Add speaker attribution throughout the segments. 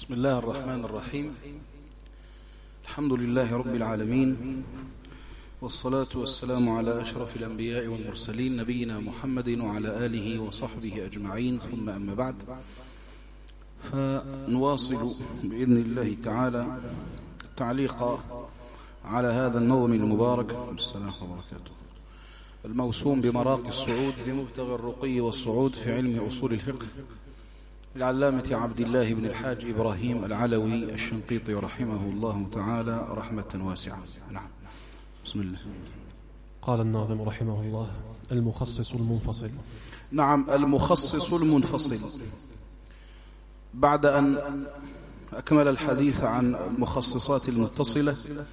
Speaker 1: بسم الله الرحمن الرحيم. الحمد لله رب العالمين، والصلاة والسلام على أشرف الأنبياء والمرسلين نبينا محمد وعلى آله وصحبه أجمعين، ثم أما بعد، فنواصل بإذن الله تعالى التعليق على هذا النظم المبارك السلام وبركاته الموسوم بمراقي الصعود لمبتغى الرقي والصعود في علم أصول الفقه العلامة عبد الله بن الحاج إبراهيم العلوي الشنقيطي رحمه الله تعالى رحمة واسعة. نعم، بسم الله.
Speaker 2: قال الناظم رحمه الله: المخصص المنفصل.
Speaker 1: نعم، المخصص المنفصل. بعد أن أكمل الحديث عن المخصصات المتصلة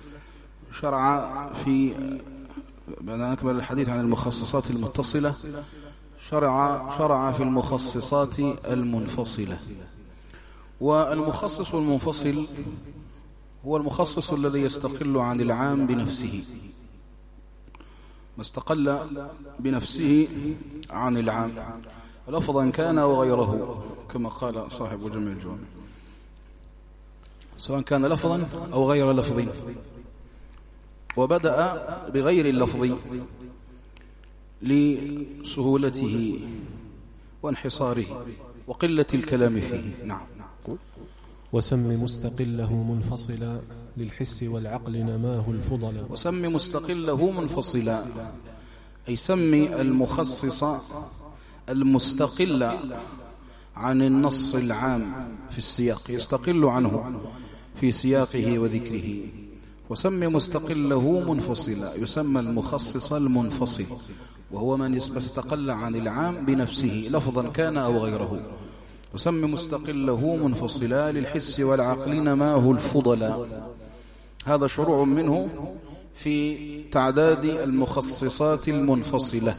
Speaker 1: شرع في المخصصات المنفصلة. والمخصص المنفصل هو المخصص الذي يستقل عن العام بنفسه، ما استقل بنفسه عن العام لفظا كان وغيره، كما قال صاحب جمع الجوامع، سواء كان لفظا أو غير لفظ. وبدأ بغير اللفظ لسهولته وانحصاره وقلة الكلام فيه. نعم.
Speaker 2: وسم مستقله منفصلا للحس والعقل نماه الفضلا.
Speaker 1: وسم مستقله منفصلا، أي سمي المخصص المستقل عن النص العام في السياق، يستقل عنه في سياقه وذكره. وسم مستقله منفصلا، يسمى المخصص المنفصل، وهو من استقل عن العام بنفسه لفظا كان أو غيره. وسم مستقله منفصلا للحس والعقل نماه الفضلا. هذا شروع منه في تعداد المخصصات المنفصلة.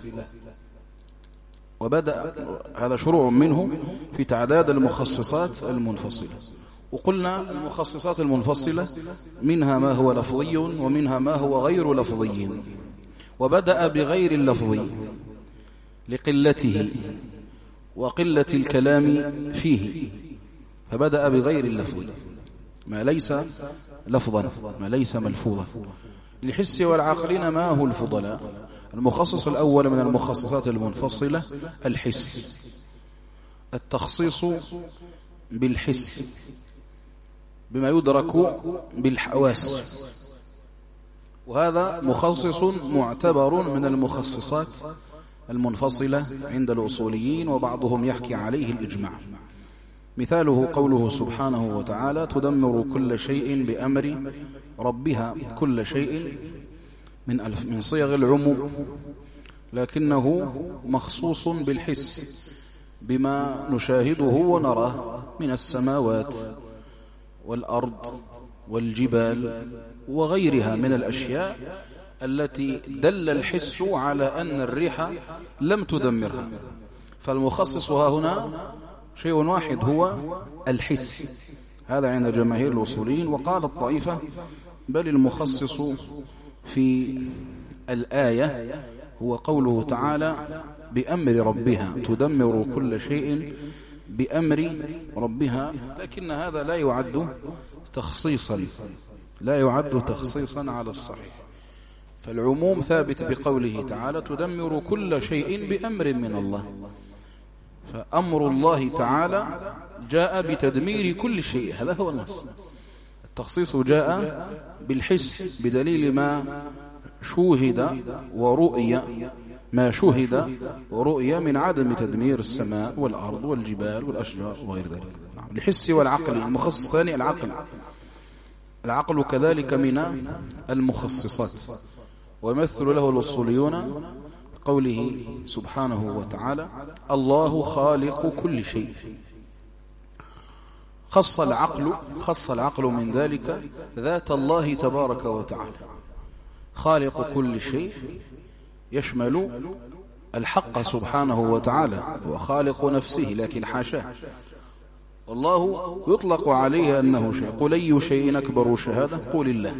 Speaker 1: هذا شروع منه في تعداد المخصصات المنفصلة. وقلنا المخصصات المنفصلة منها ما هو لفظي ومنها ما هو غير لفظي. وبدأ بغير اللفظ لقلته وقلة الكلام فيه، فبدأ بغير اللفظ ما ليس لفظا، ما ليس ملفوظا. للحس والعقل نماه الفضلاء. المخصص الأول من المخصصات المنفصلة الحس، التخصيص بالحس بما يدرك بالحواس، وهذا مخصص معتبر من المخصصات المنفصلة عند الأصوليين، وبعضهم يحكي عليه الإجماع. مثاله قوله سبحانه وتعالى: تدمر كل شيء بأمر ربها. كل شيء من صيغ العموم، لكنه مخصوص بالحس بما نشاهده ونراه من السماوات والأرض والجبال وغيرها من الأشياء التي دل الحس على أن الريح لم تدمرها. فالمخصص هنا شيء واحد، هو الحس. هذا عند جماهير الأصوليين. وقال الطائفة بل المخصص في الآية هو قوله تعالى: بأمر ربها. تدمر كل شيء بأمر ربها. لكن هذا لا يعد تخصيصا على الصحيح. فالعموم ثابت بقوله تعالى: تدمر كل شيء بأمر من الله. فأمر الله تعالى جاء بتدمير كل شيء، هذا هو النص. التخصيص جاء بالحس بدليل ما شوهد ورؤية من عدم تدمير السماء والأرض والجبال والأشجار وغير ذلك. الحس والعقل. المخصص الثاني العقل كذلك من المخصصات، ويمثل له الأصوليون قوله سبحانه وتعالى: الله خالق كل شيء. خص العقل من ذلك ذات الله تبارك وتعالى. خالق كل شيء يشمل الحق سبحانه وتعالى، وخالق نفسه، لكن حاشاه. والله يطلق عليه أنه شيء. قل أي شيء أكبر شهادة؟ قل الله.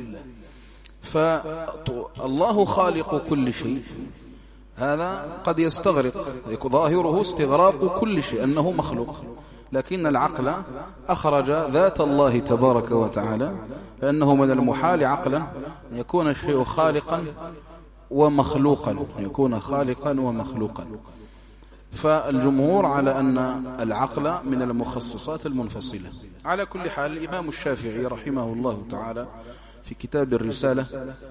Speaker 1: فالله خالق كل شيء، هذا قد يستغرق، ظاهره استغراق كل شيء أنه مخلوق، لكن العقل أخرج ذات الله تبارك وتعالى، لأنه من المحال عقلا أن يكون الشيء خالقا ومخلوقا، يكون خالقا ومخلوقا. فالجمهور على أن العقل من المخصصات المنفصلة. على كل حال الإمام الشافعي رحمه الله تعالى في كتاب الرسالة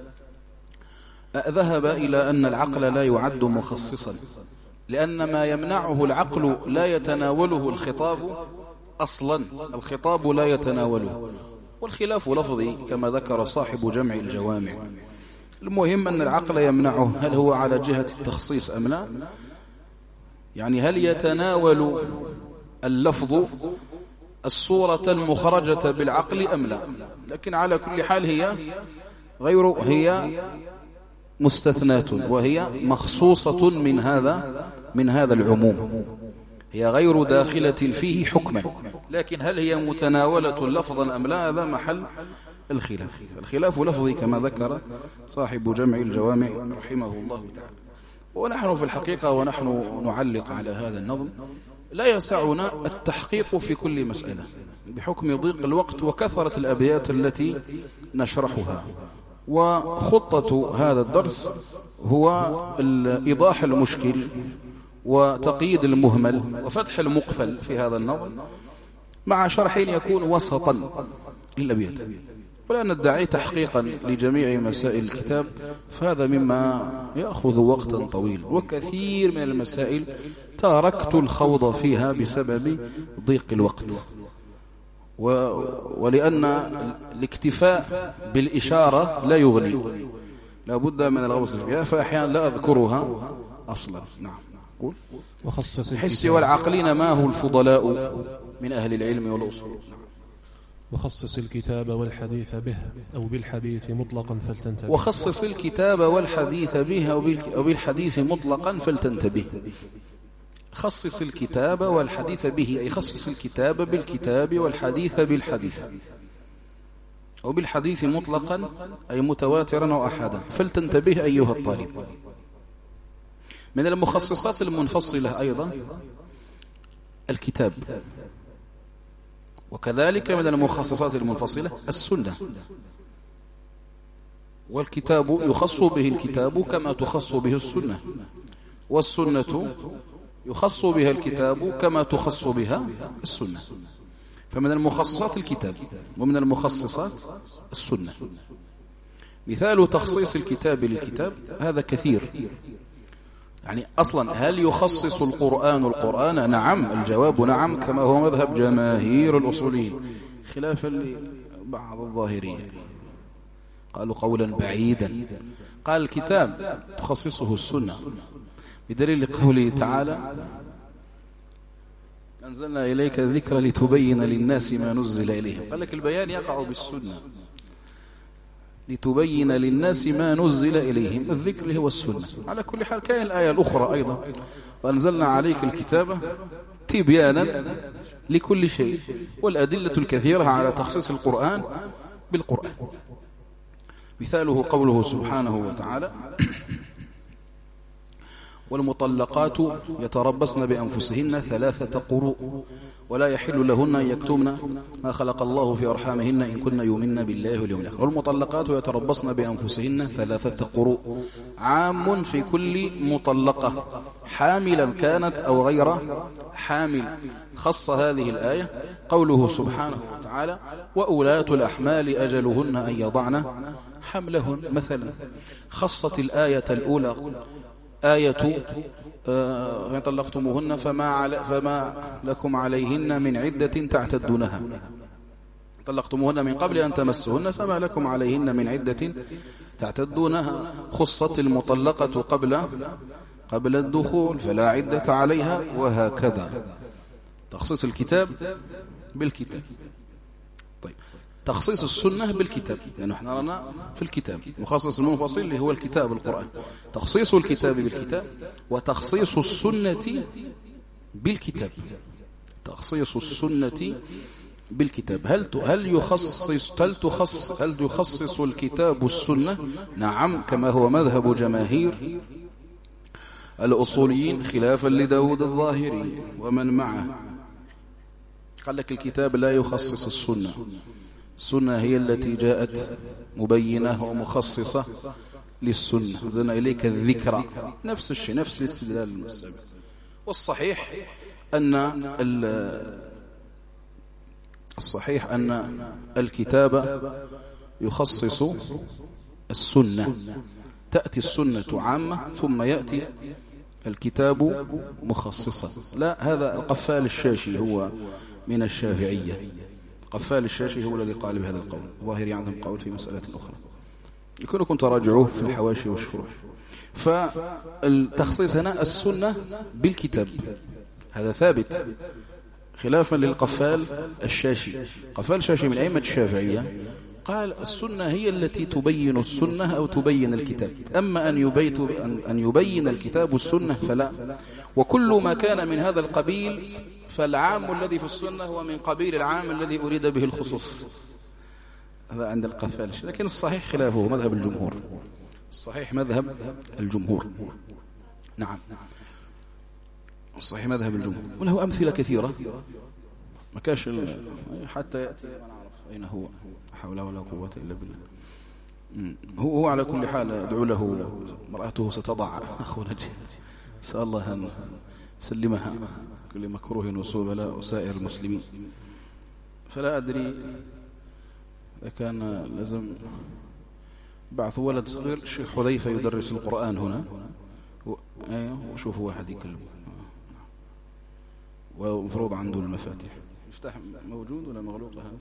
Speaker 1: ذهب إلى أن العقل لا يعد مخصصا، لأن ما يمنعه العقل لا يتناوله الخطاب أصلا، الخطاب لا يتناوله، والخلاف لفظي كما ذكر صاحب جمع الجوامع. المهم أن العقل يمنعه، هل هو على جهة التخصيص أم لا؟ يعني هل يتناول اللفظ الصورة المخرجة بالعقل أم لا؟ لكن على كل حال هي مستثنات، وهي مخصوصة من هذا العموم، هي غير داخلة فيه حكما. لكن هل هي متناولة لفظا أم لا؟ هذا محل الخلاف لفظي كما ذكر صاحب جمع الجوامع رحمه الله تعالى. ونحن في الحقيقة ونحن نعلق على هذا النظم لا يسعنا التحقيق في كل مسألة بحكم ضيق الوقت وكثرة الأبيات التي نشرحها. وخطة هذا الدرس هو إيضاح المشكل وتقييد المهمل وفتح المقفل في هذا النظم، مع شرح يكون وسطا للأبيات، ولا ندعي تحقيقا لجميع مسائل الكتاب، فهذا مما يأخذ وقتا طويلا، وكثير من المسائل تركت الخوض فيها بسبب ضيق الوقت، ولأن الاكتفاء بالإشارة لا يغني، لا بد من الغوص فيها، فأحيانا لا أذكرها أصلا. نعم. قول الحس والعقلين ما هو الفضلاء من أهل العلم والأصول.
Speaker 2: وخصص الكتاب والحديث به أو بالحديث مطلقا فلتنتبه.
Speaker 1: وخصص الكتاب والحديث به أو بالحديث مطلقا فلتنتبه. خصص الكتاب والحديث به، أي خصص الكتاب بالكتاب والحديث بالحديث، أو بالحديث مطلقا أي متواترا أو أحدا. فلتنتبه أيها الطالب. من المخصصات المنفصلة أيضا الكتاب، وكذلك من المخصصات المنفصلة السنة. والكتاب يخص به الكتاب كما تخص به السنة، والسنة يخص بها الكتاب كما تخص بها السنة. فمن المخصصات الكتاب، ومن المخصصات السنة. مثال تخصيص الكتاب للكتاب هذا كثير. يعني أصلا هل يخصص القرآن؟ نعم، الجواب نعم، كما هو مذهب جماهير الأصوليين، خلافا لبعض الظاهرية قالوا قولا بعيدا. قال الكتاب تخصصه السنة بدليل قوله تعالى: أنزلنا إليك الذكر لتبين للناس ما نزل إليهم. قال لك البيان يقع بالسنة، لتبين للناس ما نزل إليهم، الذكر هو السنة. على كل حال كان الآية الأخرى أيضا: وأنزلنا عليك الكتاب تبيانا لكل شيء، والأدلة الكثيرة على تخصيص القرآن بالقرآن. مثاله قوله سبحانه وتعالى: والمطلقات يتربصن بأنفسهن 3 قروء ولا يحل لهن أن يكتمن ما خلق الله في أرحامهن إن كن يؤمن بالله واليوم الآخر. والمطلقات يتربصن بأنفسهن 3 قروء، عام في كل مطلقة حاملا كانت أو غير حامل. خص هذه الآية قوله سبحانه وتعالى: وأولاة الأحمال أجلهن أن يضعن حملهن. مثلا خصت الآية الأولى آية إن طلقتموهن فما لكم عليهن من عدة تعتدونها. طلقتموهن من قبل أن تمسهن فما لكم عليهن من عدة تعتدونها. خصت المطلقة قبل الدخول فلا عدة عليها، وهكذا. تخصيص الكتاب بالكتاب. طيب، تخصيص السنة بالكتاب، لأن نحن نرانا في الكتاب مخصص المنفصل اللي هو الكتاب القرآن. تخصيص الكتاب بالكتاب، وتخصيص السنة بالكتاب. تخصيص السنة بالكتاب. هل يخصص الكتاب السنة؟ نعم، كما هو مذهب جماهير الأصوليين خلافا لداود الظاهري ومن معه. قال لك الكتاب لا يخصص السنة، السنة هي التي جاءت مبينة ومخصصة للسنة. زنا إليك الذكرى، نفس الشيء، نفس الاستدلال السابق. والصحيح أن الكتاب يخصص السنة، تأتي السنة عامة ثم يأتي الكتاب مخصصا. لا، هذا القفال الشاشي هو من الشافعية. قفال الشاشي هو الذي قال بهذا القول، ظاهري عندهم قول في مسألة أخرى يكونكم تراجعوه في الحواشي والشروح. فالتخصيص هنا السنة بالكتاب، هذا ثابت، خلافا للقفال الشاشي. قفال الشاشي من أئمة الشافعية قال السنة هي التي تبين السنة أو تبين الكتاب، أما أن يبين الكتاب السنة فلا. وكل ما كان من هذا القبيل فالعام الذي في السنة هو من قبيل العام الذي أريد به الخصوص. هذا عند القفال، لكن الصحيح خلافه، مذهب الجمهور. الصحيح مذهب الجمهور، نعم، الصحيح مذهب الجمهور، وله أمثلة كثيرة ما كاش حتى يأتي ونعرف أين هو. حول ولا قوة إلا بالله. هو على كل حال أدعو له، مرأته ستضع أخونا جهد، سأل الله أن سلمها كل مكروه وسوء بلاء وسائر المسلمين. فلا أدري إذا كان لازم بعث ولد صغير الشيخ حذيفة يدرس القرآن هنا، وشوفوا واحد يكلم، ومفروض عنده المفاتيح. يفتح موجود ولا مغلوقة؟ هذا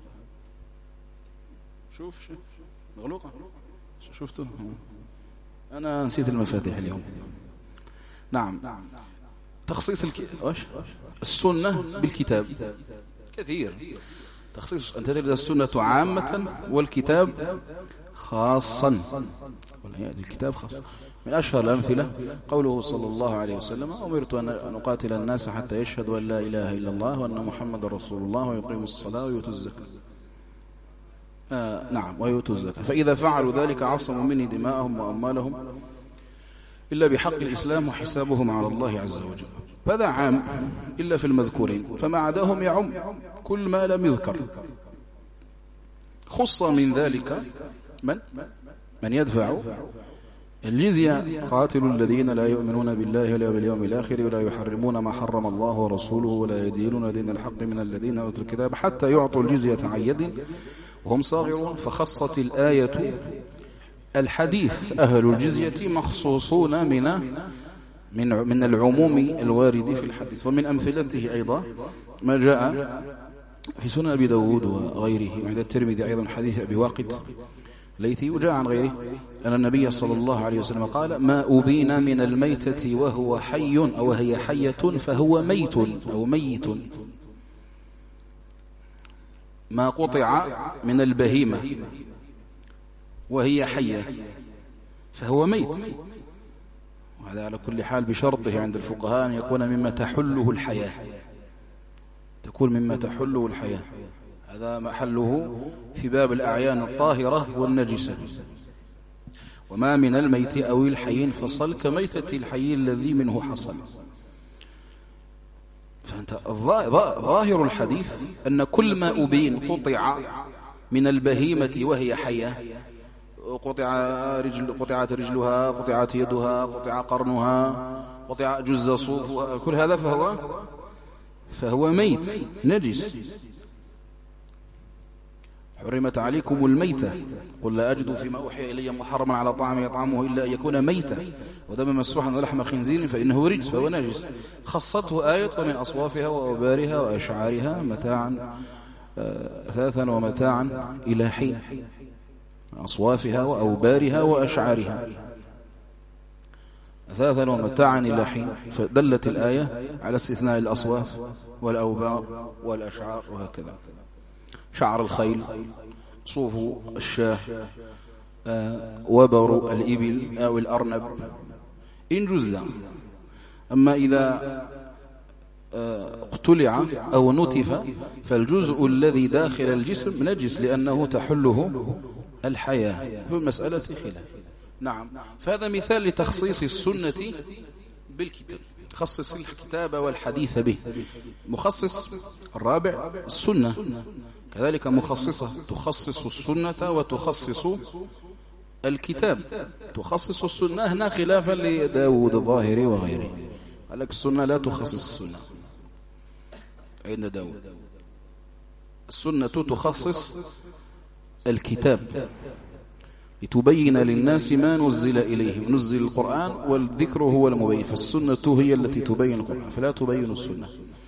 Speaker 1: شوف مغلوقة، شفته؟ أنا نسيت المفاتيح اليوم. نعم، تخصيص السنة بالكتاب كثير. تخصيص أن تجد السنة عامة والكتاب خاصا، الكتاب خاص. من أشهر الأمثلة قوله صلى الله عليه وسلم: أمرت أن أقاتل الناس حتى يشهدوا أن لا إله إلا الله وأن محمد رسول الله ويقيموا الصلاة ويؤتوا الزكاة. نعم، ويؤتوا الزكاة، فإذا فعلوا ذلك عصموا مني دماءهم وأموالهم إلا بحق الإسلام وحسابهم على الله عز وجل. فهذا عام إلا في المذكورين، فما عداهم يعم كل ما لم يذكر. خص من ذلك من يدفع الجزية: قاتلوا الذين لا يؤمنون بالله ولا باليوم الآخر ولا يحرمون ما حرم الله ورسوله ولا يدينون دين الحق من الذين أوتوا الكتاب حتى يعطوا الجزية عن يد وهم صاغرون. فخصت الآية الحديث، أهل الجزية مخصوصون من العموم الوارد في الحديث. ومن أمثلته أيضا ما جاء في سنن أبي داود وغيره، وعند الترمذي أيضا حديث أبي واقد ليثي، وجاء عن غيره أن النبي صلى الله عليه وسلم قال: ما أبين من الميتة وهو حي أو هي حية فهو ميت أو ميت. ما قطع من البهيمة وهي حية فهو ميت. وهذا على كل حال بشرطه عند الفقهاء أن يكون مما تحله الحياة، تكون مما تحله الحياة. هذا محله في باب الأعيان الطاهرة والنجسة. وما من الميت أو الحي فصل كميتة الحي الذي منه حصل. فأنت ظاهر الحديث أن كل ما أبين قطع من البهيمة وهي حية، قطعت رجلها، قطعت يدها، قطع قرنها، قطع جز صوفها، كل هذا فهو ميت نجس. حرمت عليكم الميتة قل لا أجد فيما أوحي إلي محرما على طعام يطعمه إلا أن يكون ميتة ودم مسفوحا ولحم خنزير فإنه رجس فهو نجس. خصته آية: ومن أصوافها وأوبارها وأشعارها متاعا أثاثا ومتاعا إلى حين. أصوافها وأوبارها وأشعارها أثاثا ومتاعا إلى حين. فدلت الآية على استثناء الأصواف والأوبار والأشعار وهكذا. شعر الخيل، صوف الشاه، وبر الإبل أو الأرنب إن جزء. أما إذا اقتلع أو نتف فالجزء الذي داخل الجسم نجس لأنه تحله الحياة. في المسألة خلاف. نعم، فهذا مثال لتخصيص السنة بالكتاب. تخصص الكتاب والحديث به. مخصص الرابع السنة، كذلك مخصصة تخصص السنة وتخصص الكتاب. تخصص السنة هنا خلافا لداود الظاهري وغيره، قال لك السنة لا تخصص السنة. أين داود؟ السنة تخصص الكتاب لتبين للناس ما نزل إليهم. نزل القرآن والذكر هو المبين، فالسنة هي التي تبين القرآن فلا تبين السنة.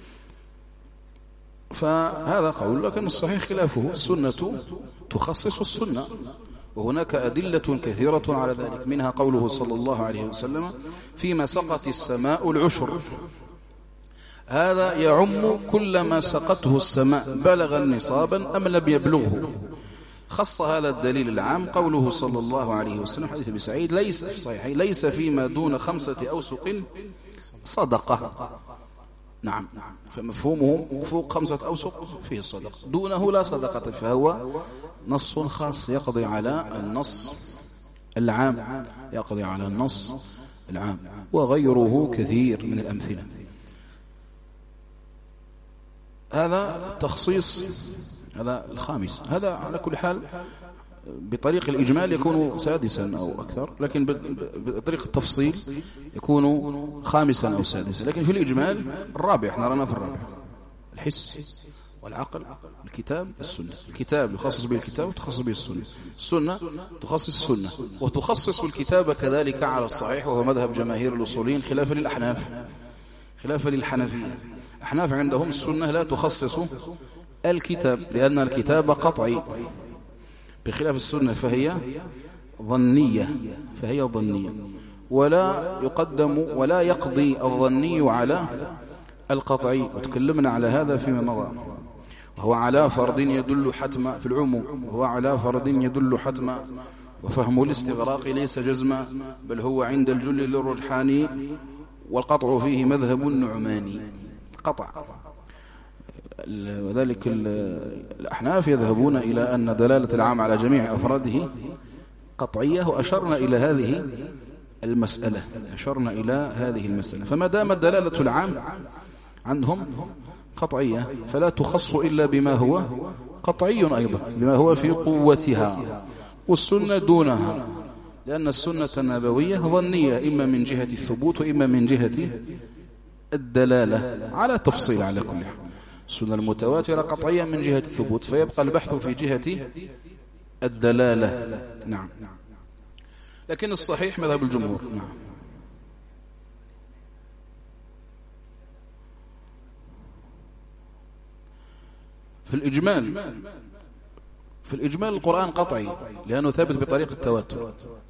Speaker 1: فهذا قول، لكن الصحيح خلافه، السنة تخصص السنة، وهناك أدلة كثيرة على ذلك، منها قوله صلى الله عليه وسلم فيما سقط السماء العشر. هذا يعم كل ما سقطه السماء بلغ نصابا أم لم يبلغه. خص هذا الدليل العام قوله صلى الله عليه وسلم حديث أبي سعيد ليس في صحيحين ليس فيما دون 5 أوسق صدقة. نعم، فمفهومه فوق 5 أوسق فيه الصدقة، دونه لا صدقة، فهو نص خاص يقضي على النص العام، يقضي على النص العام، وغيره كثير من الأمثلة. هذا تخصيص، هذا الخامس. هذا على كل حال بطريق الإجمال يكون 6 أو أكثر، لكن بطريق التفصيل يكون 5 أو 6. لكن في الإجمال الرابع، احنا رانا في الرابع، الحس والعقل، الكتاب، السنة. الكتاب يخصص به الكتاب وتخصص به السنة، السنة تخصص السنة وتخصص الكتاب كذلك على الصحيح، وهو مذهب جماهير الأصوليين خلافا للأحناف، خلافا للحنفية. الأحناف عندهم السنة لا تخصص الكتاب لأن الكتاب قطعي، بخلاف السنة فهي ظنية، ولا يقدم ولا يقضي الظني على القطعي، وتكلمنا على هذا فيما مضى. وهو على فرض يدل حتما في العموم، وهو على فرض يدل حتما، وفهم الاستغراق ليس جزما، بل هو عند الجل للرجحان، والقطع فيه مذهب النعماني، قطع. وذلك الأحناف يذهبون إلى أن دلالة العام على جميع أفراده قطعية، وأشرنا إلى هذه المسألة. فما دامت دلالة العام عندهم قطعية فلا تخص إلا بما هو قطعي أيضا، بما هو في قوتها، والسنة دونها، لأن السنة النبوية ظنية، إما من جهة الثبوت وإما من جهة الدلالة، على تفصيل على كل حال. السنة المتواترة قطعية من جهة الثبوت، فيبقى البحث في جهة الدلالة. نعم، لكن الصحيح مذهب الجمهور. نعم. في الإجمال القرآن قطعي لأنه ثابت بطريق التواتر.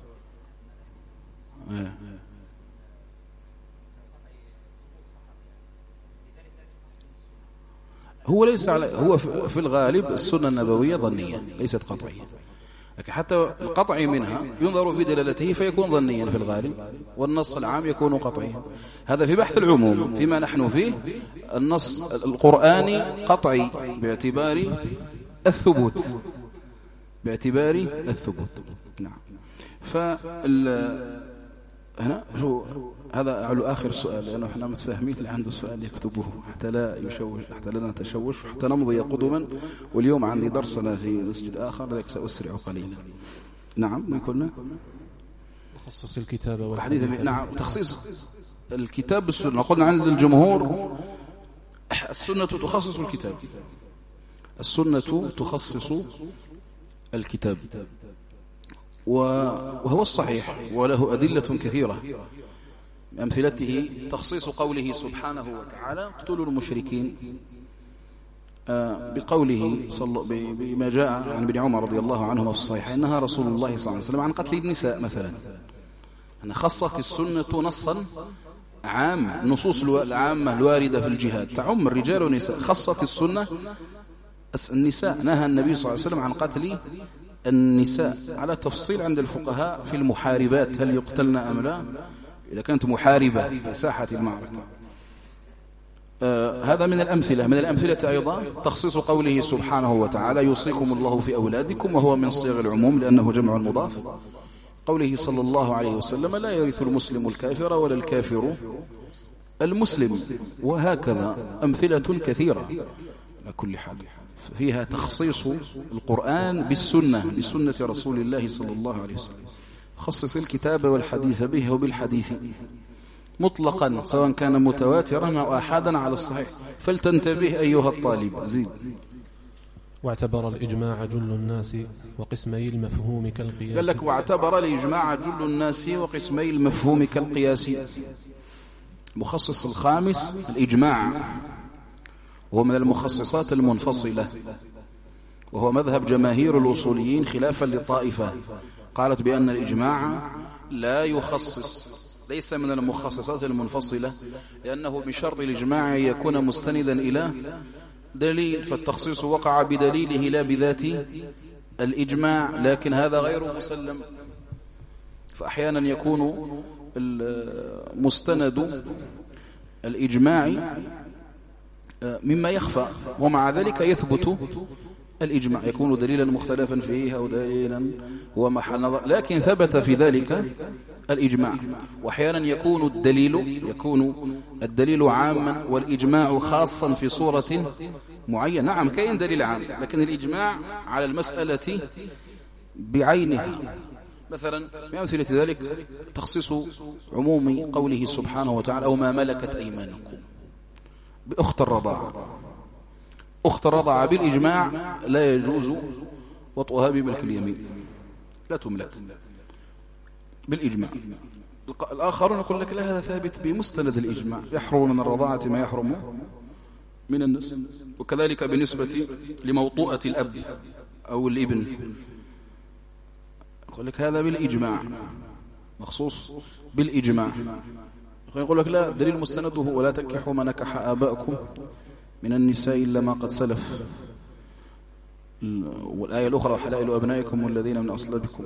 Speaker 1: هو في الغالب السنة النبوية ظنية ليست قطعية، لكن حتى القطعي منها ينظر في دلالته فيكون ظنيا في الغالب، والنص العام يكون قطعيا. هذا في بحث العموم. فيما نحن فيه النص القرآني قطعي باعتبار الثبوت، نعم. هنا هذا على آخر سؤال، لأنه احنا متفاهمين اللي عنده سؤال يكتبه حتى لا يشوش، حتى لا نتشوش، حتى نمضي قدما. واليوم عندي درسنا في مسجد آخر لذلك سأسرع قليلا. نعم، ما يكون
Speaker 2: تخصص الكتاب
Speaker 1: والحديث. نعم، تخصيص الكتاب بالسنة. قلنا عند الجمهور السنة تخصص الكتاب، السنة تخصص الكتاب، وهو الصحيح، وله أدلة كثيرة. أمثلته تخصيص قوله سبحانه وتعالى اقتلوا المشركين، بقوله بما جاء عن ابن عمر رضي الله عنهما في الصحيح نهى رسول الله صلى الله عليه وسلم عن قتل النساء مثلا. أن خصت السنة نصا عام، النصوص العامة الواردة في الجهاد تعم الرجال والنساء. خصت السنة النساء، نهى النبي صلى الله عليه وسلم عن قتل النساء على تفصيل عند الفقهاء في المحاربات، هل يقتلن أم لا إذا كانت محاربة في ساحة المعركة. هذا من الأمثلة. من الأمثلة أيضا تخصيص قوله سبحانه وتعالى يوصيكم الله في أولادكم، وهو من صيغ العموم لأنه جمع مضاف. قوله صلى الله عليه وسلم لا يرث المسلم الكافر ولا الكافر المسلم، وهكذا أمثلة كثيرة. على كل حال فيها تخصيص القرآن بسنة رسول الله صلى الله عليه وسلم. خصص الكتاب والحديث به وبالحديث مطلقا سواء كان متواترا أو أحادا على الصحيح، فلتنتبه أيها الطالب. زيد.
Speaker 2: واعتبر الإجماع جل الناس وقسمي المفهوم كالقياس.
Speaker 1: قال لك واعتبر الإجماع جل الناس وقسمي المفهوم كالقياس. مخصص الخامس الإجماع، وهو من المخصصات المنفصلة، وهو مذهب جماهير الأصوليين خلافا لطائفة قالت بأن الإجماع لا يخصص، ليس من المخصصات المنفصلة، لأنه بشرط الإجماع يكون مستندا إلى دليل، فالتخصيص وقع بدليله لا بذات الإجماع، لكن هذا غير مسلم. فأحيانا يكون مستند الإجماع مما يخفى، ومع ذلك يثبت الإجماع، يكون دليلا مختلفا فيه أو دليلا هو محل نظر، لكن ثبت في ذلك الإجماع. وأحيانا يكون الدليل عاما والإجماع خاصا في صورة معينة. نعم كاين دليل عام، لكن الإجماع على المسألة بعينها. مثلا من أمثلة ذلك تخصيص عموم قوله سبحانه وتعالى أو ما ملكت أيمانكم بأخت الرضاعة. أخت الرضاعة بالإجماع لا يجوز وطئها بملك اليمين، لا تملك بالإجماع. الآخرون يقول لك لا، هذا ثابت بمستند الإجماع، يحرم من الرضاعة ما يحرم من النسب. وكذلك بالنسبة لموطوءة الأب أو الابن، يقول لك هذا بالإجماع، مخصوص بالإجماع. يقول لك لا، دليل مستنده ولا تنكحوا ما نكح آباءكم من النساء إلا ما قد سلف، والآية الأخرى وحلائل أبنائكم والذين من أصلابكم.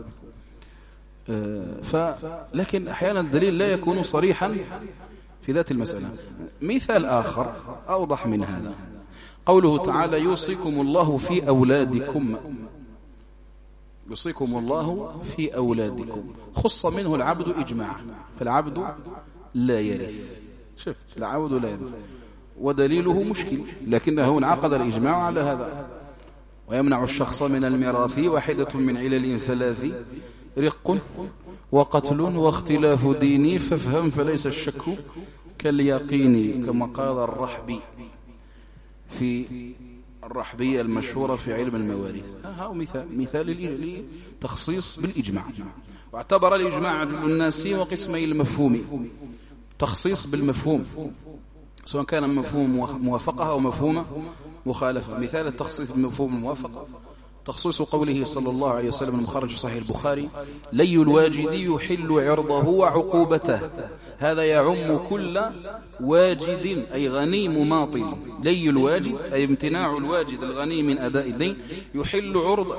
Speaker 1: لكن أحيانا الدليل لا يكون صريحا في ذات المسألة. مثال آخر أوضح من هذا قوله تعالى يوصيكم الله في أولادكم. يوصيكم الله في أولادكم، خص منه العبد إجماعا، فالعبد لا يرث. شفت، العبد لا يرث ودليله مشكل، لكنه انعقد الإجماع على هذا. ويمنع الشخص من الميراث واحدة من علل ثلاث: رق وقتل واختلاف ديني، فافهم فليس الشك كاليقين، كما قال الرحبي في الرحبية المشهورة في علم المواريث. هذا مثال لتخصيص بالإجماع. واعتبر الإجماع جل الناس وقسمي المفهوم، تخصيص بالمفهوم سواء كان مفهوم موافقة أو مفهوم مخالفة. مثال التخصيص بالمفهوم الموافقة تخصيص قوله صلى الله عليه وسلم المخرج في صحيح البخاري: لي الواجد يحل عرضه وعقوبته. هذا يعم كل واجد أي غني مماطل. لي الواجد أي امتناع الواجد الغني من أداء الدين، يحل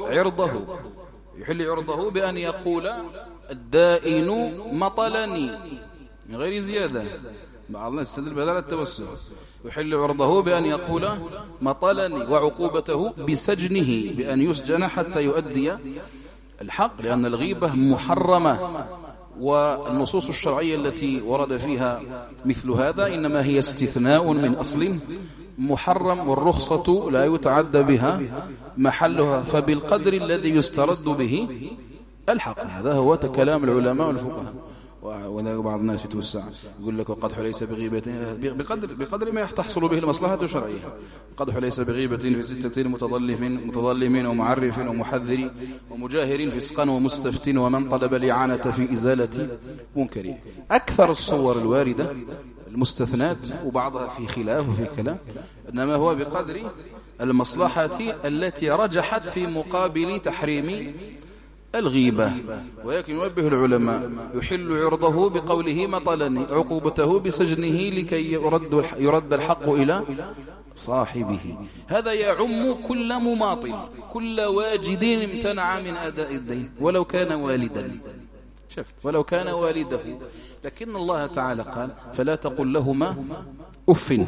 Speaker 1: عرضه بأن يقول الدائن مطلني من غير زيادة. بعض الناس يستدل بهذا التوسع. يحل عرضه بأن يقول مطلني، وعقوبته بسجنه بأن يسجن حتى يؤدي الحق، لأن الغيبة محرمة، والنصوص الشرعية التي ورد فيها مثل هذا إنما هي استثناء من أصل محرم، والرخصة لا يتعدى بها محلها، فبالقدر الذي يسترد به الحق. هذا هو كلام العلماء والفقهاء. وبعض الناس يتوسع يقول لك وقدح ليس بغيبة بقدر ما تحصل به المصلحة الشرعية. قدح ليس بغيبة في 6 متظلم ومعرف ومحذر ومجاهر فسقا ومستفت ومن طلب الإعانة في إزالة منكر. أكثر الصور الواردة المستثنات، وبعضها في خلاف وفي كلام، إنما هو بقدر المصلحة التي رجحت في مقابل تحريم الغيبة. ولكن ينبه العلماء: يحل عرضه بقوله مطلني، عقوبته بسجنه لكي يرد الحق إلى صاحبه. هذا يعم كل مماطل، كل واجد امتنع من أداء الدين ولو كان والدا. شفت، ولو كان والده. لكن الله تعالى قال: فلا تقل لهما أف.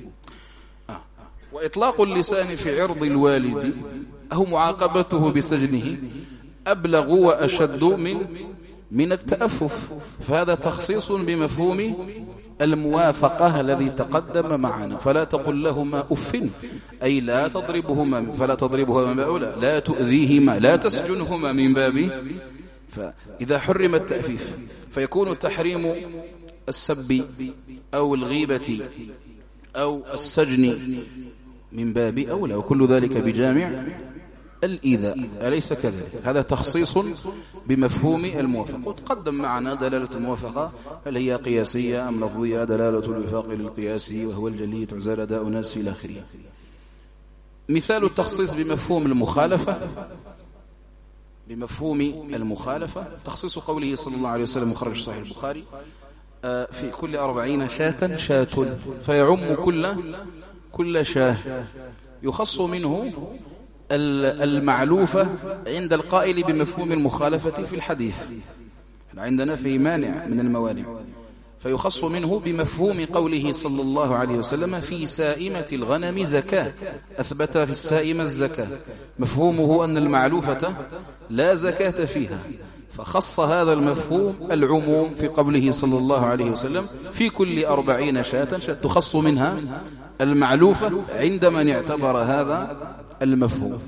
Speaker 1: وإطلاق اللسان في عرض الوالد أو معاقبته بسجنه أبلغ وأشد من التأفف، فهذا تخصيص بمفهوم الموافقة الذي تقدم معنا. فلا تقل لهما أف، أي لا تضربهما، فلا تضربهما من باب أولى، لا تؤذيهما، لا تسجنهما من باب. فإذا حرم التأفيف فيكون تحريم السب أو الغيبة أو السجن من باب أولى، وكل ذلك بجامع الإيذاء، أليس كذلك؟ هذا تخصيص بمفهوم الموافقة. وتقدم معنا دلالة الموافقة، هل هي قياسية أم لفظية؟ دلالة الوفاق للقياس وهو الجلي تعزال أداء ناس إلى آخره. مثال التخصيص بمفهوم المخالفة، بمفهوم المخالفة تخصيص قوله صلى الله عليه وسلم مخرج صحيح البخاري في كل 40 شاة شاة، فيعم كل شاه، يخص منه المعلوفة عند القائل بمفهوم المخالفة في الحديث. عندنا في مانع من الموانع، فيخص منه بمفهوم قوله صلى الله عليه وسلم في سائمة الغنم زكاة، أثبت في السائمة الزكاة، مفهومه أن المعلوفة لا زكاة فيها، فخص هذا المفهوم العموم في قوله صلى الله عليه وسلم في كل 40 شاة تخص منها المعلوفة عند من اعتبر هذا المفهوم.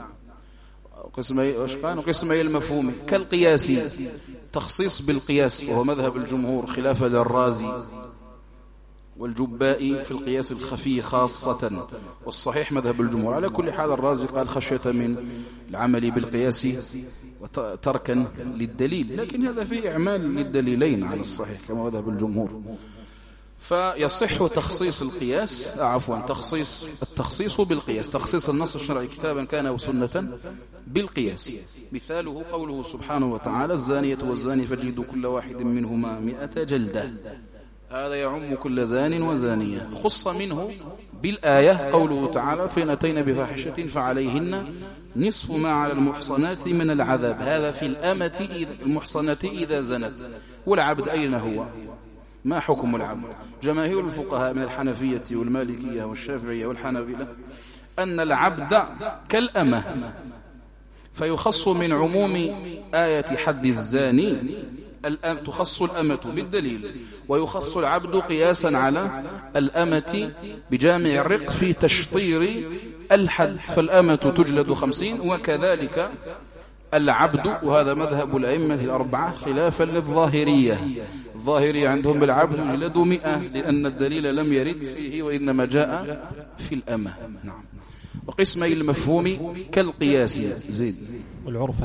Speaker 1: قسمي المفهوم كالقياس، تخصيص بالقياس وهو مذهب الجمهور خلافا للرازي والجبائي في القياس الخفي خاصة، والصحيح مذهب الجمهور. على كل حال الرازي قال خشية من العمل بالقياس وتركا للدليل، لكن هذا فيه إعمال للدليلين على الصحيح كما مذهب الجمهور. فيصح تخصيص القياس التخصيص بالقياس، تخصيص النص الشرعي كتابا كان وسنة بالقياس. مثاله قوله سبحانه وتعالى الزانية والزاني فاجلدوا كل واحد منهما 100 جلدة، هذا يعم كل زان وزانية. خص منه بالآية قوله تعالى فإن أتينا بفاحشة فعليهن نصف ما على المحصنات من العذاب، هذا في الأمة المحصنة إذا زنت. والعبد أين هو؟ ما حكم العبد؟ جماهير الفقهاء من الحنفية والمالكية والشافعية والحنابلة أن العبد كالأمة، فيخص من عموم آية حد الزاني تخص الأمة بالدليل، ويخص العبد قياسا على الأمة بجامع الرق في تشطير الحد، فالأمة تجلد 50 وكذلك العبد. وهذا مذهب الأئمة الأربعة خلافا للظاهرية. الظاهرية عندهم بالعبد يجلد 100 لأن الدليل لم يرد فيه وإنما جاء في الأمة. نعم. وقسمي المفهوم كالقياس زيد.
Speaker 2: والعرف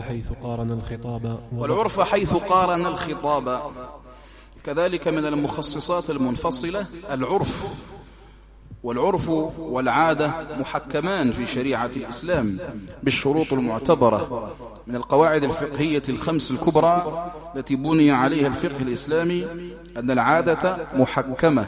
Speaker 2: حيث قارن الخطاب
Speaker 1: كذلك من المخصصات المنفصلة العرف. والعرف والعادة محكمان في شريعة الإسلام بالشروط المعتبرة من القواعد الفقهية الخمس الكبرى التي بني عليها الفقه الإسلامي، أن العادة محكمة.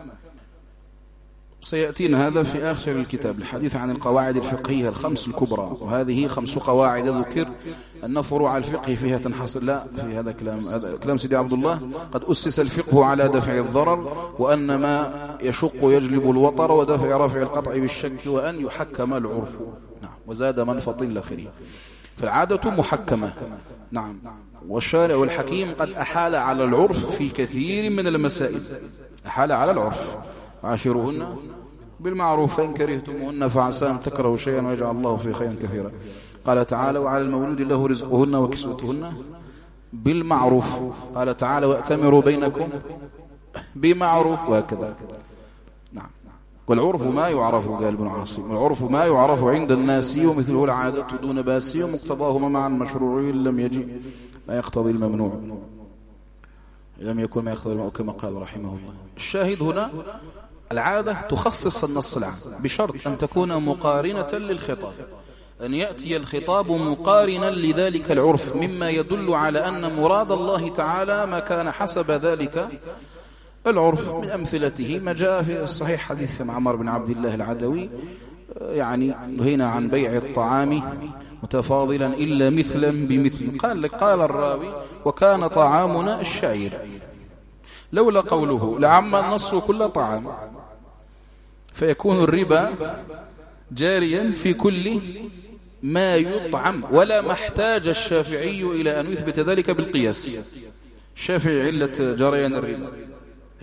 Speaker 1: سيأتينا هذا في آخر الكتاب الحديث عن القواعد الفقهية الخمس الكبرى، وهذه 5 قواعد ذكر أن فروع الفقه فيها تنحصر. لا، في هذا كلام سيدي عبد الله، قد أسس الفقه على دفع الضرر، وأن ما يشق يجلب الوطر، ودفع رفع القطع بالشك، وأن يحكم العرف. نعم. وزاد منفط الآخرين، فالعادة محكمة. نعم. والشارع والحكيم قد أحال على العرف في كثير من المسائل، أحال على العرف عاشروهن بالمعروف فإن كرهتموهن فعسى أن تكرهوا شيئا ويجعل الله فيه خيرا كثيرا. قال تعالى وعلى المولود له رزقهن وكسوتهن بالمعروف. قال تعالى وأتمروا بينكم بمعروف، وهكذا. نعم. والعرف ما يعرف، قال ابن عاصم، والعرف ما يعرف عند الناس ومثله العادة دون باس، ومقتضاهما مع المشروع لم يجي ما يقتضي الممنوع، لم يكن ما يقتضي الممنوع كما قال رحمه الله. الشاهد هنا العادة تخصص النص العام بشرط أن تكون مقارنة للخطاب، أن يأتي الخطاب مقارنا لذلك العرف، مما يدل على أن مراد الله تعالى ما كان حسب ذلك العرف. من أمثلته ما جاء في الصحيح حديث عمر بن عبد الله العدوي، يعني نهينا عن بيع الطعام متفاضلا إلا مثلا بمثل. قال الراوي وكان طعامنا الشعير، لولا قوله لعم النص كل طعام، فيكون الربا جاريا في كل ما يطعم، ولا ما احتاج الشافعي إلى أن يثبت ذلك بالقياس. الشافعي علة جريان الربا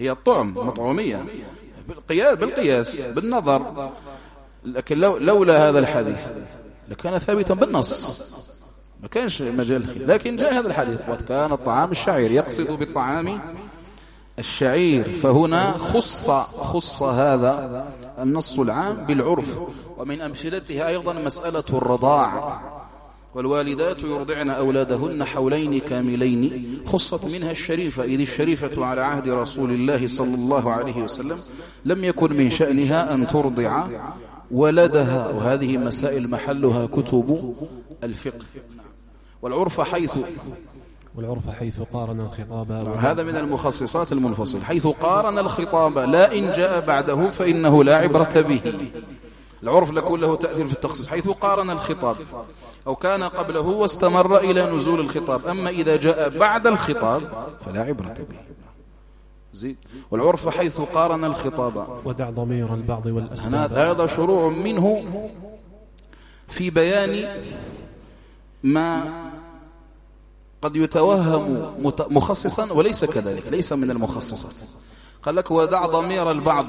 Speaker 1: هي الطعم مطعومية بالقياس بالنظر، لكن لولا هذا الحديث لكان ثابتا بالنص، ما كانش مجال خلاف. لكن جاء هذا الحديث قد كان الطعام الشعير، يقصد بالطعام الشعير، فهنا خص هذا النص العام بالعرف. ومن أمثلته أيضا مسألة الرضاع، والوالدات يرضعن أولادهن حولين كاملين، خصت منها الشريفة، إذ الشريفة على عهد رسول الله صلى الله عليه وسلم لم يكن من شأنها أن ترضع ولدها، وهذه مسائل محلها كتب الفقه. والعرف حيث قارن الخطاب، هذا من المخصصات المنفصل، حيث قارن الخطاب لا إن جاء بعده فإنه لا عبرة به. العرف لكون له تأثير في التخصيص حيث قارن الخطاب أو كان قبله واستمر إلى نزول الخطاب، أما إذا جاء بعد الخطاب فلا عبرة به. زيد. والعرف حيث قارن الخطاب،
Speaker 2: ودع ضمير البعض والأسباب،
Speaker 1: هذا شروع منه في بيان ما قد يتوهم مخصصا وليس كذلك، ليس من المخصصات. قال لك ودع ضمير البعض،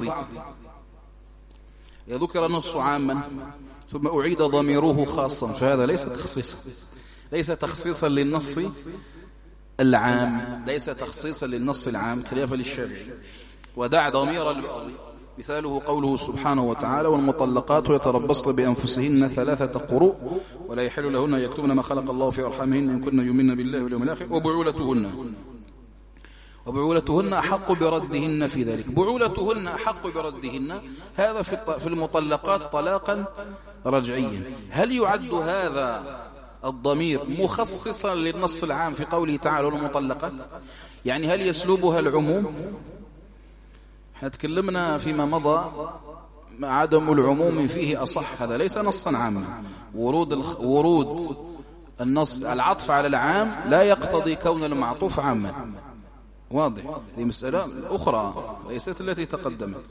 Speaker 1: يذكر النص عاما ثم أعيد ضميره خاصا، فهذا ليس تخصيصا للنص العام، ليس تخصيصا للنص العام خلافا للشافعي. ودع ضمير البعض مثاله قوله سبحانه وتعالى والمطلقات يتربصن بأنفسهن 3 قروء ولا يحل لهن يكتبن ما خلق الله في أرحامهن إن كن يؤمن بالله واليوم الآخر وبعولتهن أحق بردهن في ذلك. بعولتهن أحق بردهن، هذا في المطلقات طلاقا رجعيا. هل يعد هذا الضمير مخصصا للنص العام في قوله تعالى والمطلقات؟ يعني هل يسلبها العموم؟ احنا تكلمنا فيما مضى عدم العموم فيه أصح، هذا ليس نصا عاما. ورود النص العطف على العام لا يقتضي كون المعطوف عاما، واضح؟ هذه مسألة أخرى ليست التي تقدمت،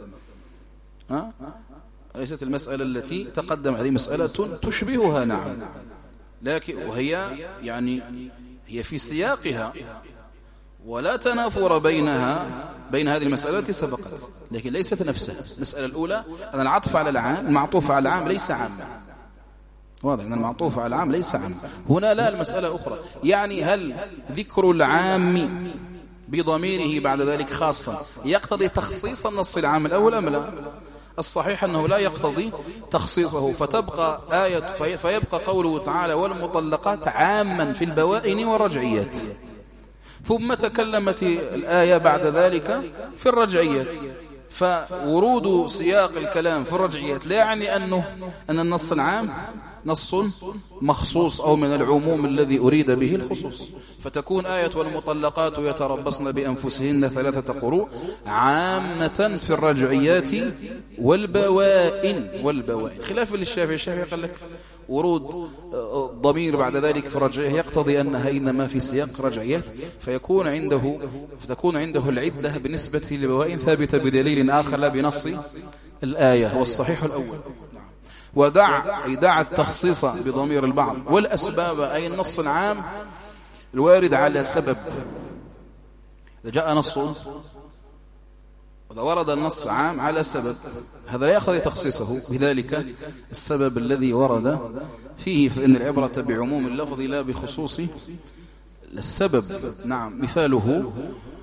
Speaker 1: ليست المسألة التي تقدم، هذه مسألة تشبهها نعم، لكن وهي يعني هي في سياقها ولا تنافر بين هذه المسألة التي سبقت، لكن ليست نفسها. المسألة الأولى أن العطف على العام، المعطوف على العام ليس عاما، واضح أن المعطوف على العام ليس عاما. هنا لا، المسألة أخرى، يعني هل ذكر العام بضميره بعد ذلك خاصا يقتضي تخصيص النص العام الأول أم لا؟ الصحيح أنه لا يقتضي تخصيصه، فيبقى قوله تعالى والمطلقات عاما في البوائن والرجعيات، ثم تكلمت الآية بعد ذلك في الرجعيات. فورود سياق الكلام في الرجعيات لا يعني أن النص العام نص مخصوص أو من العموم الذي أريد به الخصوص، فتكون آية والمطلقات يتربصن بأنفسهن 3 قروء عامة في الرجعيات والبوائن، خلاف للشافعي قال لك ورود ضمير بعد ذلك في الرجعية يقتضي أنها إنما في سياق رجعيات، فتكون عنده العدة بالنسبة للبوائن ثابتة بدليل آخر لا بنص الآية، والصحيح الأول. ودع التخصيص بضمير البعض والأسباب، أي النص العام الوارد على سبب. إذا جاء نص وإذا ورد النص عام على سبب، هذا لا يأخذ تخصيصه بذلك السبب الذي ورد فيه، فإن العبرة بعموم اللفظ لا بخصوص السبب. نعم، مثاله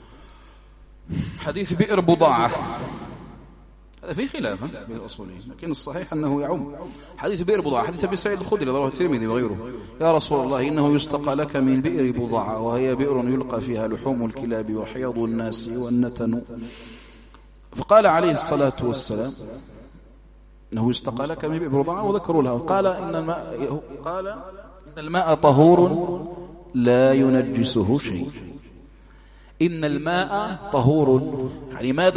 Speaker 1: حديث بئر بضاعة، هذا في خلاف بين الأصوليين، لكن الصحيح أنه يعم. حديث بئر بضاعة حديث أبي سعيد الخدري رواه الترمذي وغيره: يا رسول الله إنه يستقى لك من بئر بضاعة، وهي بئر يلقى فيها لحوم الكلاب وحيض الناس والنتن. فقال عليه الصلاة والسلام إنه يستقى لك من بئر بضاعة، وذكروا له قال إن الماء طهور لا ينجسه شيء. إن الماء طهور، يعني ما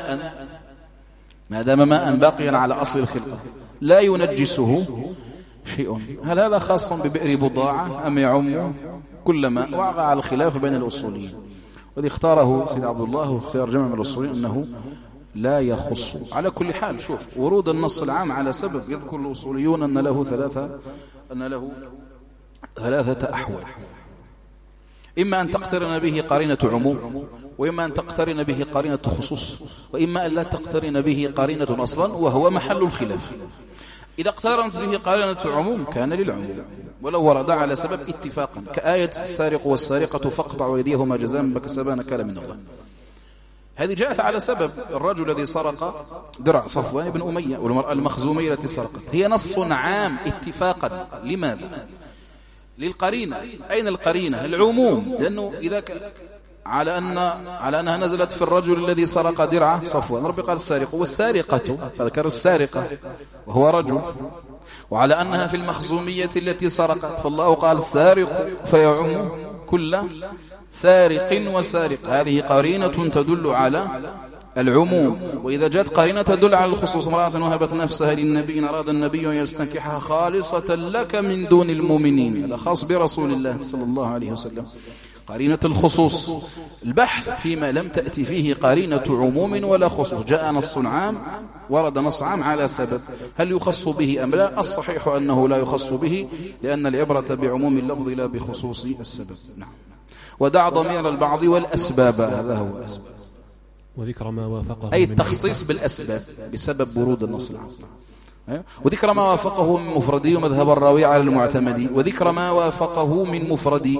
Speaker 1: دام ماء باقيا على أصل الخلقة لا ينجسه شيء. هل هذا خاص ببئر بضاعة أم يعم كل ماء؟ وقع الخلاف بين الأصوليين، والذي اختاره سيد عبد الله واختار جمع من الأصوليين أنه لا يخص. على كل حال، شوف ورود النص العام على سبب، يذكر الأصوليون أن له ثلاثة أحوال. إما أن تقترن به قرينة عموم، وإما أن تقترن به قرينة خصوص، وإما أن لا تقترن به قرينة أصلا، وهو محل الخلاف. إذا اقترنت به قرينة عموم كان للعموم ولو ورد على سبب اتفاقا، كآية السارق والسارقة فاقطعوا أيديهما جزاء بما كسبا نكالا من الله. هذه جاءت على سبب الرجل الذي سرق درع صفوان بن أمية، والمرأة المخزومية التي سرقت. هي نص عام اتفاقا. لماذا؟ للقرينة. أين القرينة؟ العموم. لأنه إذا على أنها نزلت في الرجل الذي سرق درع صفوان، ربي قال السارق والسارقة، فذكر السارقة وهو رجل، وعلى أنها في المخزومية التي سرقت، فالله قال السارق فيعم كل سارق وسارق. هذه قرينة تدل على العموم. وإذا جاءت قرينة تدل على الخصوص، امرأة وهبت نفسها للنبي إن أراد النبي أن يستنكحها خالصة لك من دون المؤمنين، هذا خاص برسول الله صلى الله عليه وسلم. قرينة الخصوص البحث فيما لم تأتي فيه قرينة عموم ولا خصوص. جاء نص عام، ورد نص عام على سبب، هل يخص به أم لا؟ الصحيح أنه لا يخص به، لأن العبرة بعموم اللفظ لا بخصوص السبب. نعم. ودع ضمير البعض والأسباب، هذا هو الأسباب،
Speaker 2: وذكر ما وافقه
Speaker 1: أي التخصيص بالأسباب بسبب ورود النص العام. وذكر ما وافقه من مفردي ومذهب الراوي على المعتمدي. وذكر ما وافقه من مفردي،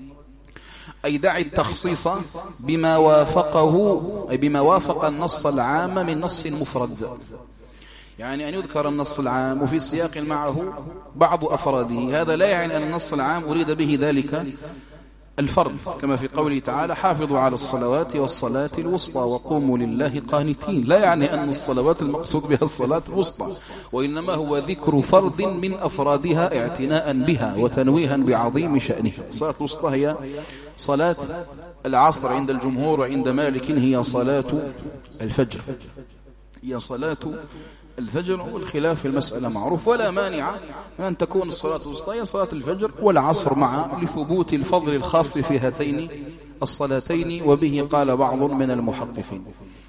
Speaker 1: أي دع التخصيص بما وافقه، أي بما وافق النص العام من نص مفرد. يعني أن يذكر النص العام وفي سياق معه بعض أفراده، هذا لا يعني أن النص العام أريد به ذلك الفرد، كما في قوله تعالى حافظوا على الصلوات والصلاة الوسطى وقوموا لله قانتين. لا يعني أن الصلوات المقصود بها الصلاة الوسطى، وإنما هو ذكر فرد من أفرادها اعتناء بها وتنويها بعظيم شأنها. الصلاة الوسطى هي صلاة العصر عند الجمهور، وعند مالك هي صلاة الفجر، هي صلاة الفجر. والخلاف في المسألة معروف، ولا مانع من أن تكون الصلاة الوسطى هي صلاة الفجر والعصر معا، لثبوت الفضل الخاص في هاتين الصلاتين، وبه قال بعض من المحققين.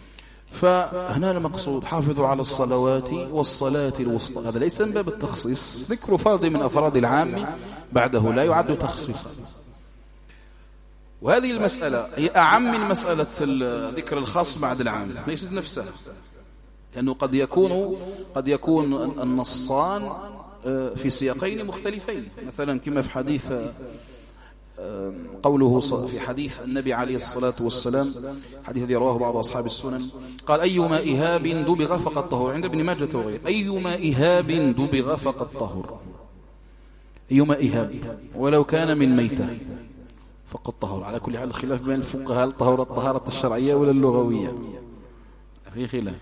Speaker 1: فهنا المقصود حافظوا على الصلوات والصلاة الوسطى، هذا ليس من باب التخصيص، ذكر فرد من أفراد العام بعده لا يعد تخصيصا. وهذه المسألة هي أعم من مسألة ذكر الخاص بعد العام، ليست نفسها، لأنه قد يكون النصان في سياقين مختلفين، مثلا كما في حديث قوله في حديث النبي عليه الصلاة والسلام، حديث الذي رواه بعض أصحاب السنن، قال أيما إهاب دبغ فقد طهر، عند ابن ماجه وغيره، أيما إهاب دبغ فقد طهر، أيما إهاب ولو كان من ميتة فقد طهر. على كل حال الخلاف بين الفقهاء، طهر الطهارة الشرعية ولا اللغوية، في خلاف.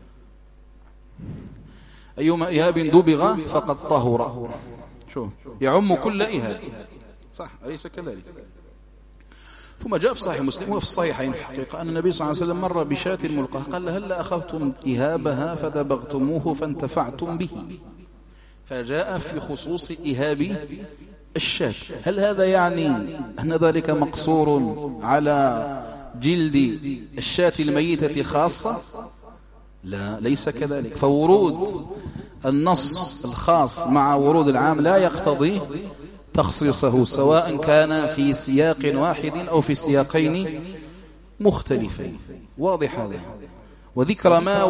Speaker 1: أيما إهاب دبغ فقد طهر، شوف يعم كل إهاب، صح أليس كذلك؟ ثم جاء في صحيح مسلم وفي الصحيحين حقيقة أن النبي صلى الله عليه وسلم مر بشاة ملقاه، قال هل أخذتم إهابها فدبغتموه فانتفعتم به، فجاء في خصوص إهاب الشاة. هل هذا يعني أن ذلك مقصور على جلد الشاة الميتة خاصة؟ لا، ليس كذلك. فورود النص الخاص مع ورود العام لا يقتضي تخصيصه، سواء كان في سياق واحد أو في سياقين مختلفين. واضح هذا. وذكر ما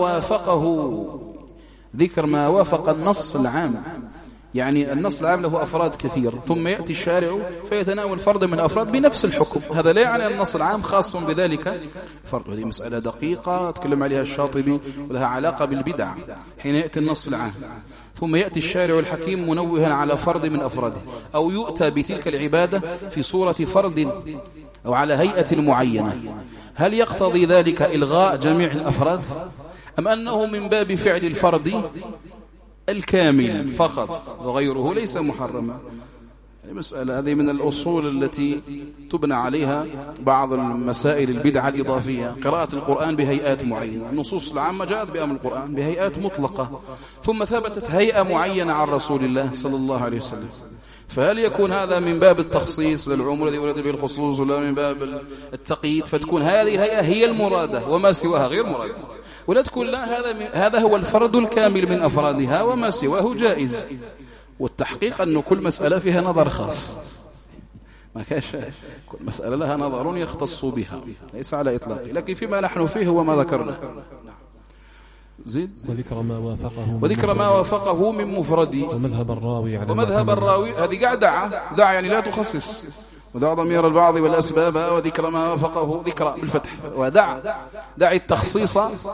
Speaker 1: وافق النص العام، يعني النص العام له أفراد كثير، ثم يأتي الشارع فيتناول فرد من أفراد بنفس الحكم، هذا لا يعني أن النص العام خاص بذلك فرد. هذه مسألة دقيقة تكلم عليها الشاطبي ولها علاقة بالبدع. حين يأتي النص العام ثم يأتي الشارع الحكيم منوها على فرد من أفراده، أو يؤتى بتلك العبادة في صورة فرد أو على هيئة معينة، هل يقتضي ذلك إلغاء جميع الأفراد، أم أنه من باب فعل الفرد الكامل فقط وغيره ليس محرما؟ المسألة هذه من الأصول التي تبنى عليها بعض المسائل البدعة الإضافية. قراءة القرآن بهيئات معينة، النصوص العامة جاءت بأمر القرآن بهيئات مطلقة، ثم ثبتت هيئة معينة عن رسول الله صلى الله عليه وسلم، فهل يكون هذا من باب التخصيص للعموم الذي ورد به الخصوص، ولا من باب التقييد، فتكون هذه الهيئة هي المرادة وما سواها غير مراد، ولا تكون لا هذا هو الفرد الكامل من أفرادها وما سواه جائز؟ والتحقيق أن كل مسألة فيها نظر خاص، ما كاش كل مسألة لها نظر يختص بها ليس على إطلاق، لكن فيما نحن فيه هو ما ذكرنا. زيد. وذكر ما وافقه من مفرد
Speaker 2: ومذهب
Speaker 1: الراوي هذه قاعد دع يعني لا تخصص، ودع ضمير البعض والأسباب، وذكر ما وافقه ذكر بالفتح، ودع التخصيص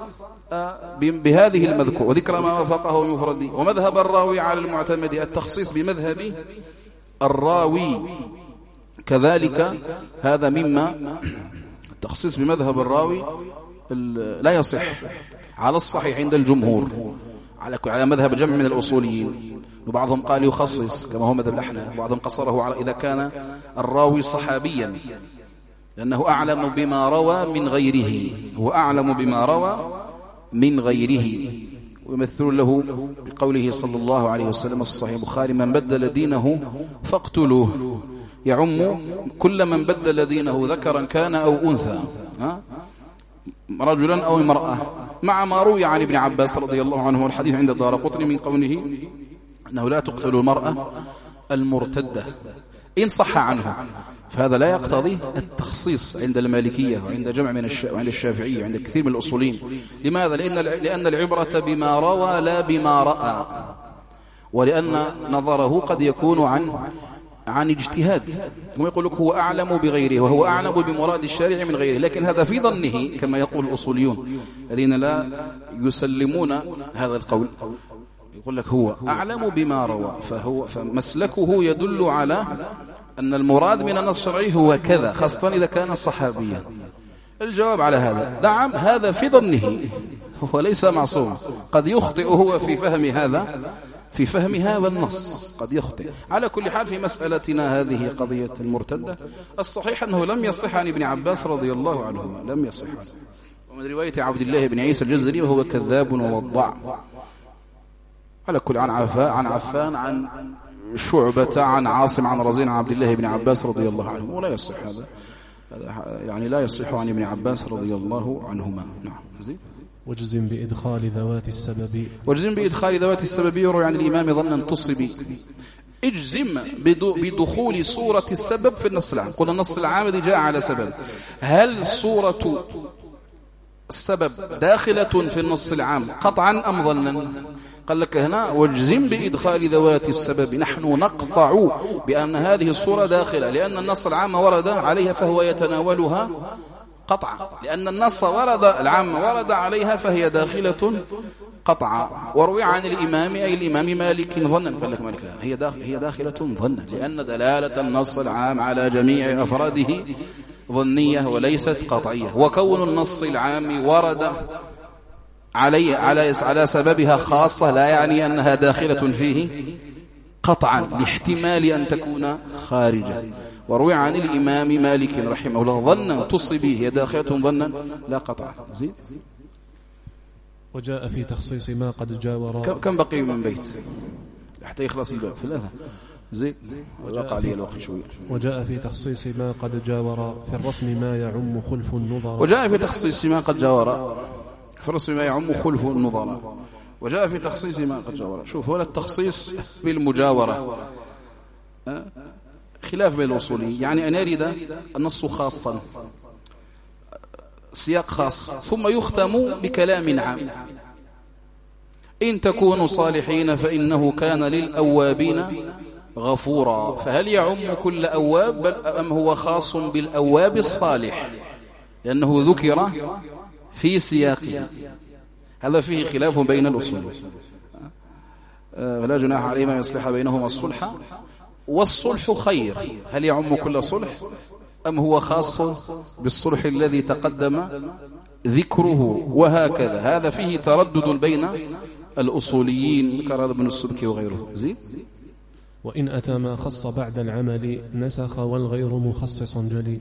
Speaker 1: بهذه المذكور، وذكر ما وافقه من مفرد. ومذهب الراوي على المعتمد التخصيص بمذهب الراوي كذلك، هذا مما التخصيص بمذهب الراوي لا يصح على الصحيح عند الجمهور، على مذهب جمع من الأصوليين. وبعضهم قال يخصص كما هو مذهب الأحناف، وبعضهم قصره على إذا كان الراوي صحابيا، لأنه أعلم بما روى من غيره، هو أعلم بما روى من غيره. ويمثل له بقوله صلى الله عليه وسلم في الصحيح البخاري: من بدل دينه فاقتلوه، يعم كل من بدل دينه ذكرا كان أو أنثى، رجلا أو امرأة، مع ما روي عن ابن عباس رضي الله عنه الحديث عند الدارقطني من قوله أنه لا تقتل المرأة المرتدة إن صح عنه. فهذا لا يقتضي التخصيص عند المالكية وعند جمع من وعند الشافعية وعند كثير من الأصولين. لماذا؟ لأن العبرة بما روى لا بما رأى، ولأن نظره قد يكون عن اجتهاد، ويقول لك هو أعلم بغيره وهو أعلم بمراد الشارع من غيره، لكن هذا في ظنه كما يقول الأصوليون الذين لا يسلمون هذا القول. يقول لك هو أعلم بما روى، فمسلكه يدل على أن المراد من النص الشرعي هو كذا، خاصة إذا كان صحابيا. الجواب على هذا: نعم، هذا في ظنه، هو ليس معصوم، قد يخطئ هو في فهم هذا النص، قد يخطئ. على كل حال في مسألتنا هذه قضية المرتدة، الصحيح أنه لم يصح عن ابن عباس رضي الله عنهما، لم يصح عنه. ومن رواية عبد الله بن عيسى الجزري وهو كذاب ووضع. على كل عن عفان عن شعبة عن عاصم عن رزين عن عبد الله بن عباس رضي الله عنه، ولا يصح هذا يعني لا يصح عن ابن عباس رضي الله عنهما. نعم. زين.
Speaker 2: وجزم بإدخال ذوات السبب يروي عن الإمام ظنا تصبي. اجزم بدخول صورة السبب في النص العام. قلنا النص العام الذي جاء على سبب، هل صورة السبب داخلة في النص العام قطعا أم ظنا؟ قال لك هنا: واجزم بإدخال ذوات السبب. نحن نقطع بأن هذه الصورة داخلة، لأن النص العام ورد عليها فهو يتناولها قطعا، لأن النص العام ورد عليها فهي داخلة قطعا. وروي عن الإمام أي الإمام مالك ظنا. قال لك مالك لا، هي داخلة ظنا، لأن دلالة النص العام على جميع أفراده ظنية وليست قطعية. وكون النص العام ورد على سببها خاصة لا يعني أنها داخلة فيه قطعا، لاحتمال أن تكون خارجة. وروي عن الإمام مالك رحمه الله ظنا تصبي، هي داخلة ظنا لا قطعا. زين. وجاء في تخصيص ما قد جاور.
Speaker 1: كم بقي من بيت حتى يخلص الباب؟ ثلاثة. زين. وقع لي الوقت شوي.
Speaker 2: وجاء في تخصيص ما قد جاور في الرسم ما يعم خلف النظر.
Speaker 1: وجاء في تخصيص ما قد جاور في الرسم ما يعم خلف النظر. وجاء في تخصيص ما قد جاور. شوف، هنا التخصيص بالمجاورة خلاف بين الأصوليين، يعني أن يرد النص خاصا، سياق خاص، ثم يختم بكلام عام: إن تكونوا صالحين فإنه كان للأوابين غفورا. فهل يعم كل أواب أم هو خاص بالأواب الصالح؟ لأنه ذكر في سياقه. هذا فيه خلاف بين الأصوليين، فلا جناح عليهما أن يصلح بينهما الصلح، والصلح خير. هل يعم كل صلح أم هو خاص بالصلح الذي تقدم ذكره؟ وهكذا. هذا فيه تردد بين الأصوليين، ذكر هذا ابن السبكي وغيره. زين.
Speaker 2: وإن أتى ما خص بعد العمل نسخ والغير مخصص جلي.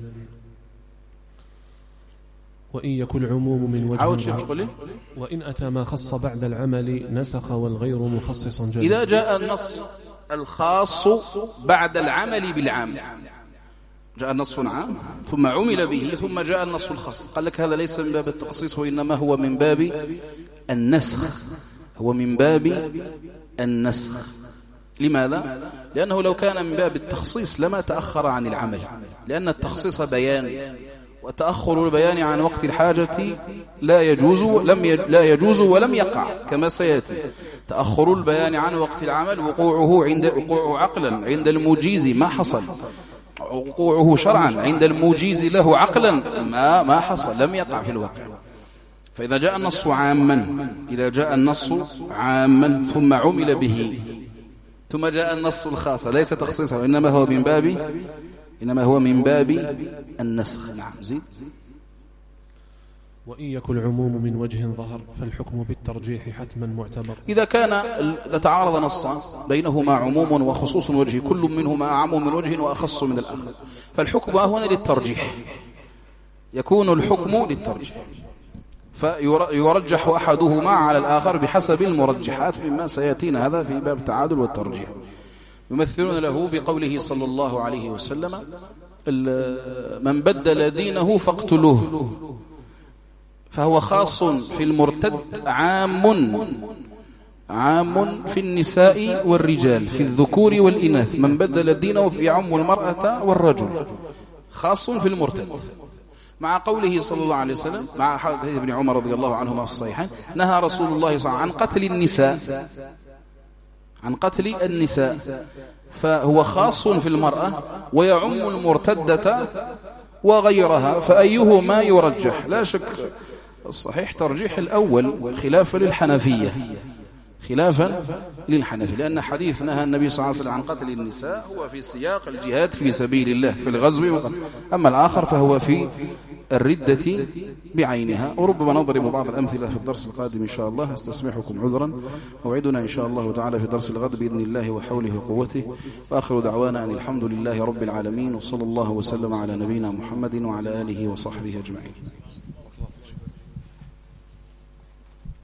Speaker 2: وإن يكن العموم من وجه. وإن أتى ما خص بعد العمل نسخ والغير مخصص جلي.
Speaker 1: إذا جاء النص الخاص بعد العمل بالعام، جاء النص عام ثم عمل به ثم جاء النص الخاص، قال لك هذا ليس من باب التخصيص، وإنما هو من باب النسخ. هو من باب النسخ.
Speaker 2: لماذا؟ لأنه لو كان من باب التخصيص لما تأخر عن العمل، لأن التخصيص بيان، وتأخر البيان عن وقت الحاجة لا يجوز ولم يقع كما سيأتي. تأخر البيان عن وقت العمل وقوعه عقلا عند المجيز ما حصل، وقوعه شرعا عند المجيز له عقلا ما حصل، لم يقع في الواقع. فإذا جاء النص عاما، إذا جاء النص عاما ثم عمل به، ثم جاء النص الخاص ليس تخصيصا وإنما هو من باب النسخ. نعم زيد.
Speaker 3: وإن يكن العموم من وجه ظهر فالحكم بالترجيح حتما معتبر.
Speaker 2: إذا تعارض نصان بينهما عموم وخصوص وجه، كل منهما أعم من وجه وأخص من الآخر، فالحكم هنا للترجيح، يكون الحكم للترجيح، فيرجح أحدهما على الآخر بحسب المرجحات مما سيأتينا هذا في باب التعادل والترجيح. يمثلون له بقوله صلى الله عليه وسلم: من بدل دينه فاقتلوه. فهو خاص في المرتد، عام في النساء والرجال، في الذكور والإناث. من بدل دينه يعم المرأة والرجل، خاص في المرتد. مع قوله صلى الله عليه وسلم، مع حديث ابن عمر رضي الله عنهما في الصحيحين، نهى رسول الله صلى الله عليه وسلم عن قتل النساء، فهو خاص في المرأة ويعم المرتدة وغيرها، فأيهما يرجح؟ لا شك الصحيح ترجيح الأول، خلافا للحنفية، لأن حديث نهى النبي صلى الله عليه وسلم عن قتل النساء هو في سياق الجهاد في سبيل الله في الغزو، أما الآخر فهو في الردة بعينها. وربما نضرب بعض الأمثلة في الدرس القادم إن شاء الله. استسمحكم عذرا، موعدنا إن شاء الله تعالى في درس الغد بإذن الله وحوله وقوته. وآخر دعوانا أن الحمد لله رب العالمين، وصلى الله وسلم على نبينا محمد وعلى آله وصحبه أجمعين.